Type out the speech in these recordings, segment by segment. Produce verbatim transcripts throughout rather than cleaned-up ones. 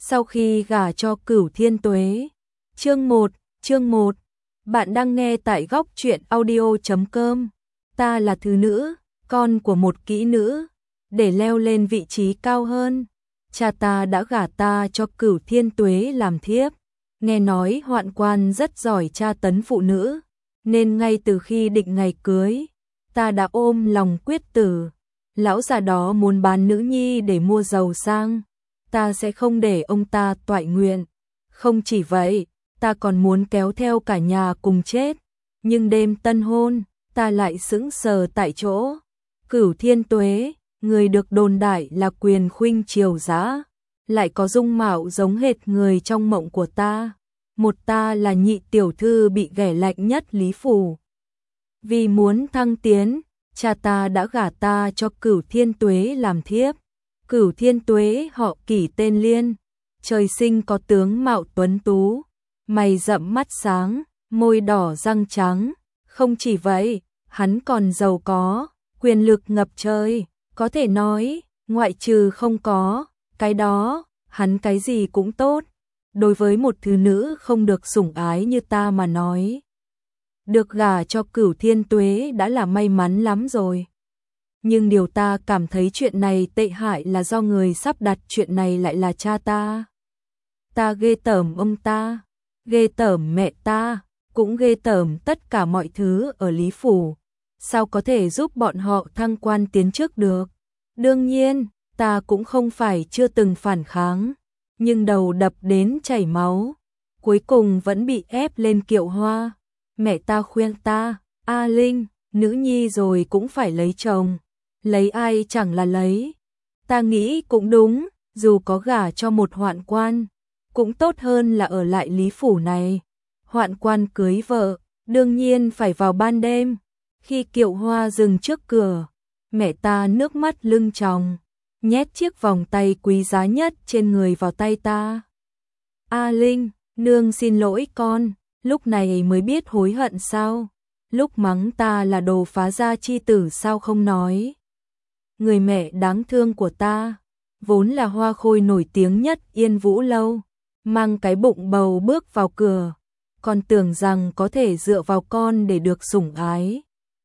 Sau khi gả cho Cửu Thiên Tuế. Chương một, chương một. Bạn đang nghe tại góc truyện audio chấm com. Ta là thứ nữ, con của một kỹ nữ, để leo lên vị trí cao hơn, cha ta đã gả ta cho Cửu Thiên Tuế làm thiếp. Nghe nói Hoạn Quan rất giỏi tra tấn phụ nữ, nên ngay từ khi định ngày cưới, ta đã ôm lòng quyết tử. Lão già đó muốn bán nữ nhi để mua giàu sang, ta sẽ không để ông ta toại nguyện. Không chỉ vậy, ta còn muốn kéo theo cả nhà cùng chết. Nhưng đêm tân hôn, ta lại sững sờ tại chỗ. Cửu Thiên Tuế, người được đồn đại là quyền khuynh triều dã, lại có dung mạo giống hệt người trong mộng của ta. Một ta là nhị tiểu thư bị ghẻ lạnh nhất Lý Phủ. Vì muốn thăng tiến, cha ta đã gả ta cho Cửu Thiên Tuế làm thiếp. Cửu Thiên Tuế họ Kỷ tên Liên, trời sinh có tướng mạo tuấn tú, mày rậm mắt sáng, môi đỏ răng trắng. Không chỉ vậy, hắn còn giàu có, quyền lực ngập trời, có thể nói, ngoại trừ không có cái đó, hắn cái gì cũng tốt. Đối với một thứ nữ không được sủng ái như ta mà nói, được gả cho Cửu Thiên Tuế đã là may mắn lắm rồi. Nhưng điều ta cảm thấy chuyện này tệ hại là do người sắp đặt chuyện này lại là cha ta. Ta ghê tởm ông ta, ghê tởm mẹ ta, cũng ghê tởm tất cả mọi thứ ở Lý Phủ. Sao có thể giúp bọn họ thăng quan tiến chức được? Đương nhiên, ta cũng không phải chưa từng phản kháng, nhưng đầu đập đến chảy máu, cuối cùng vẫn bị ép lên kiệu hoa. Mẹ ta khuyên ta, A Linh, nữ nhi rồi cũng phải lấy chồng, lấy ai chẳng là lấy. Ta nghĩ cũng đúng, dù có gả cho một hoạn quan, cũng tốt hơn là ở lại Lý Phủ này. Hoạn quan cưới vợ, đương nhiên phải vào ban đêm. Khi kiệu hoa dừng trước cửa, mẹ ta nước mắt lưng tròng, nhét chiếc vòng tay quý giá nhất trên người vào tay ta. A Linh, nương xin lỗi con. Lúc này mới biết hối hận sao? Lúc mắng ta là đồ phá gia chi tử sao không nói? Người mẹ đáng thương của ta, vốn là hoa khôi nổi tiếng nhất Yên Vũ Lâu, mang cái bụng bầu bước vào cửa, còn tưởng rằng có thể dựa vào con để được sủng ái.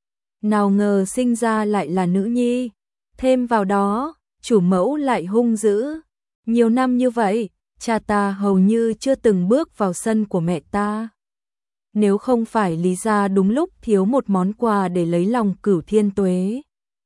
Nào ngờ sinh ra lại là nữ nhi, thêm vào đó, chủ mẫu lại hung dữ. Nhiều năm như vậy, cha ta hầu như chưa từng bước vào sân của mẹ ta. Nếu không phải Lý gia đúng lúc thiếu một món quà để lấy lòng Cửu Thiên Tuế,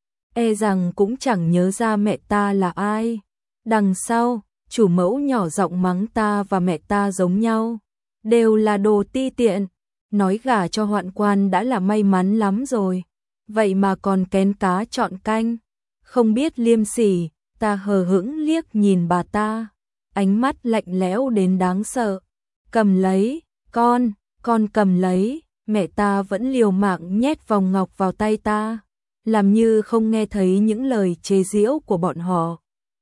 e rằng cũng chẳng nhớ ra mẹ ta là ai. Đằng sau, chủ mẫu nhỏ giọng mắng ta và mẹ ta giống nhau, đều là đồ ti tiện, nói gả cho hoạn quan đã là may mắn lắm rồi, vậy mà còn kén cá chọn canh, không biết liêm sỉ. Ta hờ hững liếc nhìn bà ta, ánh mắt lạnh lẽo đến đáng sợ. Cầm lấy, con. Con cầm lấy, mẹ ta vẫn liều mạng nhét vòng ngọc vào tay ta, làm như không nghe thấy những lời chế giễu của bọn họ.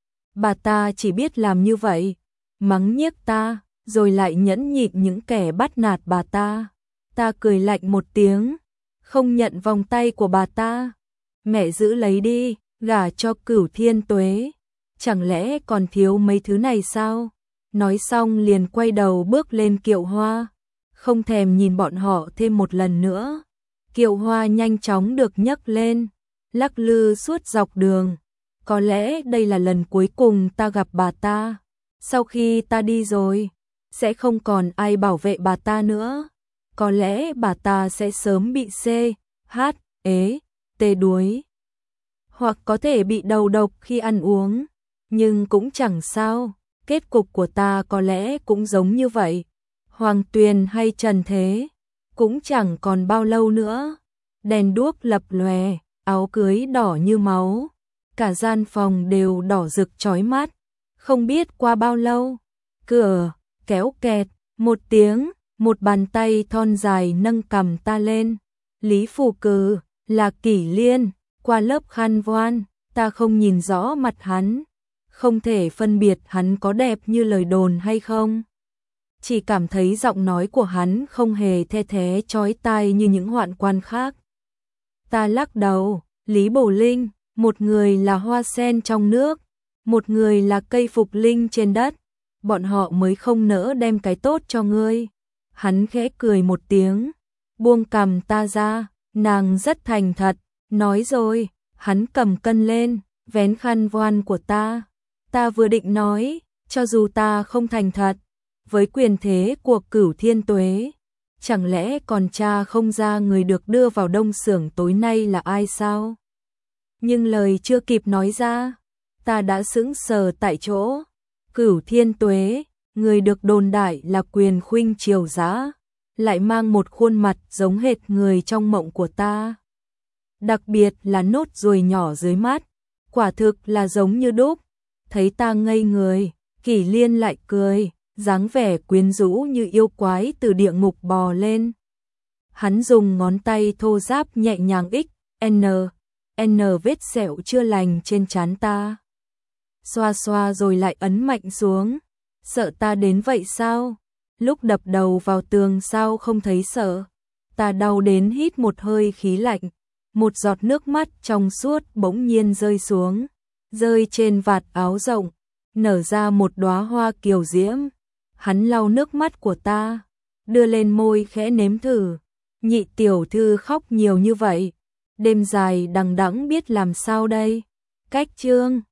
Bà ta chỉ biết làm như vậy, mắng nhiếc ta, rồi lại nhẫn nhịn những kẻ bắt nạt bà ta. Ta cười lạnh một tiếng, không nhận vòng tay của bà ta. Mẹ giữ lấy đi, gả cho Cửu Thiên Tuế, chẳng lẽ còn thiếu mấy thứ này sao? Nói xong liền quay đầu bước lên kiệu hoa, không thèm nhìn bọn họ thêm một lần nữa. Kiệu hoa nhanh chóng được nhấc lên, lắc lư suốt dọc đường. Có lẽ đây là lần cuối cùng ta gặp bà ta. Sau khi ta đi rồi, sẽ không còn ai bảo vệ bà ta nữa. Có lẽ bà ta sẽ sớm bị C, H, ế, tê đuối, hoặc có thể bị đầu độc khi ăn uống. Nhưng cũng chẳng sao, kết cục của ta có lẽ cũng giống như vậy. Hoàng Tuyền hay trần thế, cũng chẳng còn bao lâu nữa. Đèn đuốc lập lòe, áo cưới đỏ như máu, cả gian phòng đều đỏ rực chói mắt. Không biết qua bao lâu, cửa kéo kẹt một tiếng, một bàn tay thon dài nâng cằm ta lên. Lý Phủ Cử là Kỷ Liên, qua lớp khăn voan, ta không nhìn rõ mặt hắn, không thể phân biệt hắn có đẹp như lời đồn hay không. Chỉ cảm thấy giọng nói của hắn không hề the thé chói tai như những hoạn quan khác. Ta lắc đầu, Lý Bổ Linh, một người là hoa sen trong nước, một người là cây phục linh trên đất. bọn họ mới không nỡ đem cái tốt cho ngươi. Hắn khẽ cười một tiếng, buông cằm ta ra, nàng rất thành thật, nói rồi, hắn cầm cân lên, vén khăn voan của ta. Ta vừa định nói, cho dù ta không thành thật, với quyền thế của Cửu Thiên Tuế, chẳng lẽ còn cha không ra người được đưa vào đông xưởng tối nay là ai sao? Nhưng lời chưa kịp nói ra, ta đã sững sờ tại chỗ. Cửu Thiên Tuế, người được đồn đại là quyền khuynh triều dã, lại mang một khuôn mặt giống hệt người trong mộng của ta. Đặc biệt là nốt ruồi nhỏ dưới mắt, quả thực là giống như đúc. Thấy ta ngây người, Kỷ Liên lại cười, dáng vẻ quyến rũ như yêu quái từ địa ngục bò lên. Hắn dùng ngón tay thô ráp nhẹ nhàng x, n, n vết sẹo chưa lành trên trán ta. Xoa xoa rồi lại ấn mạnh xuống. Sợ ta đến vậy sao? Lúc đập đầu vào tường sao không thấy sợ? Ta đau đến hít một hơi khí lạnh. Một giọt nước mắt trong suốt bỗng nhiên rơi xuống, rơi trên vạt áo rộng, nở ra một đóa hoa kiều diễm. Hắn lau nước mắt của ta, đưa lên môi khẽ nếm thử. Nhị tiểu thư khóc nhiều như vậy, đêm dài đằng đẵng biết làm sao đây. Cách chương